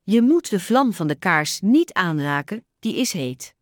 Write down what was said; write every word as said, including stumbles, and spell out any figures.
Je moet de vlam van de kaars niet aanraken, die is heet.